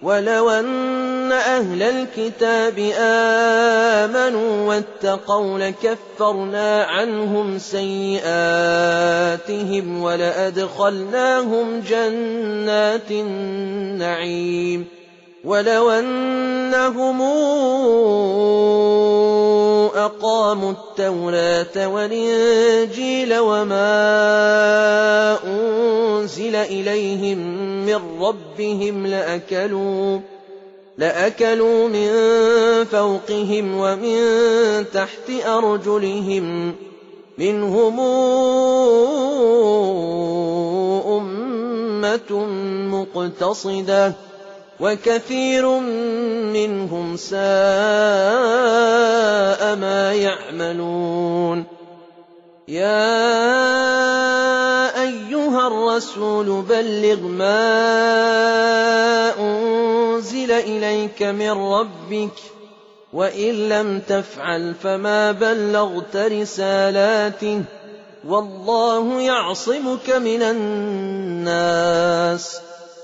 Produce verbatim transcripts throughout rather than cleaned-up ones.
وَلَوْ أَنَّ أَهْلَ الْكِتَابِ آمَنُوا وَاتَّقَوْا لَكَفَّرْنَا عَنْهُمْ سَيِّئَاتِهِمْ وَلَأَدْخَلْنَاهُمْ جَنَّاتِ النَّعِيمِ وَلَوْ أَنَّهُمْ أَقَامُوا التَّوْرَاةَ وَالْإِنجِيلَ وَمَا أُنزِلَ إِلَيْهِم مِّن رَّبِّهِمْ لَأَكَلُوا لَأَكَلُوا مِن فَوْقِهِمْ وَمِن تَحْتِ أَرْجُلِهِم مِّنْهُمْ أُمَّةٌ مُّقْتَصِدَةٌ وَكَثِيرٌ مِّنْهُمْ سَاءَ مَا يَعْمَلُونَ يَا أَيُّهَا الرَّسُولُ بَلِّغْ مَا أُنزِلَ إِلَيْكَ مِن رَّبِّكَ وَإِن لَّمْ تَفْعَلْ فَمَا بَلَّغْتَ رِسَالَاتِهِ ۗ وَاللَّهُ يَعْصِمُكَ مِنَ النَّاسِ ۗ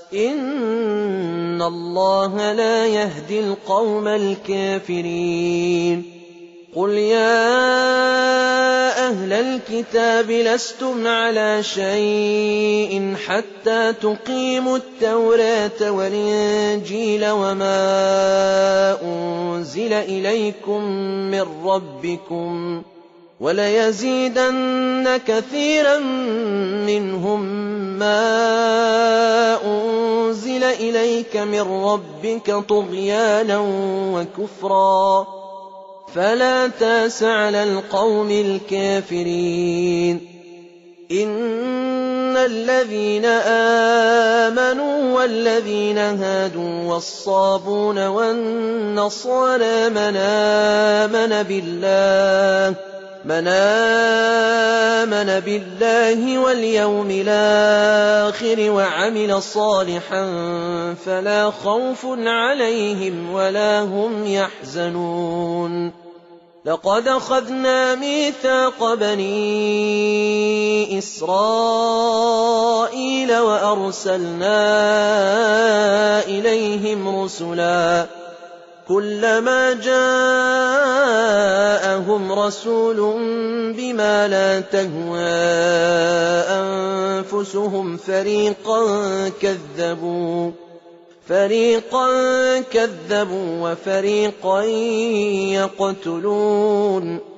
إِنَّ اللَّهَ لَا يَهْدِي الْقَوْمَ الْكَافِرِينَ قُلْ يَا أَهْلَ الْكِتَابِ لَسْتُمْ عَلَىٰ شَيْءٍ حَتَّىٰ تُقِيمُوا التَّوْرَاةَ وَالْإِنجِيلَ وَمَا أُنزِلَ إِلَيْكُم مِّن رَّبِّكُمْ ۗ وَلَيَزِيدَنَّ كَثِيرًا مِّنْهُم مَّا أُنزِلَ إِلَيْكَ مِن رَّبِّكَ طُغْيَانًا وَكُفْرًا ۖ فَلَا تَأْسَ عَلَى الْقَوْمِ الْكَافِرِينَ إِنَّ الَّذِينَ آمَنُوا وَالَّذِينَ هَادُوا وَالصَّابُونَ وَالنَّصَارَىٰ مَنْ آمَنَ بِاللَّهِ مَنْ آمَنَ بِاللَّهِ وَالْيَوْمِ الْآخِرِ وَعَمِلَ صَالِحًا فَلَا خَوْفٌ عَلَيْهِمْ وَلَا هُمْ يَحْزَنُونَ لَقَدْ أَخَذْنَا مِيثَاقَ بَنِي إِسْرَائِيلَ وَأَرْسَلْنَا إِلَيْهِمْ رُسُلًا كُلَّمَا جَاءَهُمْ رَسُولٌ بِمَا لَا تَهْوَىٰ أَنفُسُهُمْ فَرِيقًا كَذَّبُوا فَرِيقًا كَذَّبُوا وَفَرِيقًا يَقْتُلُونَ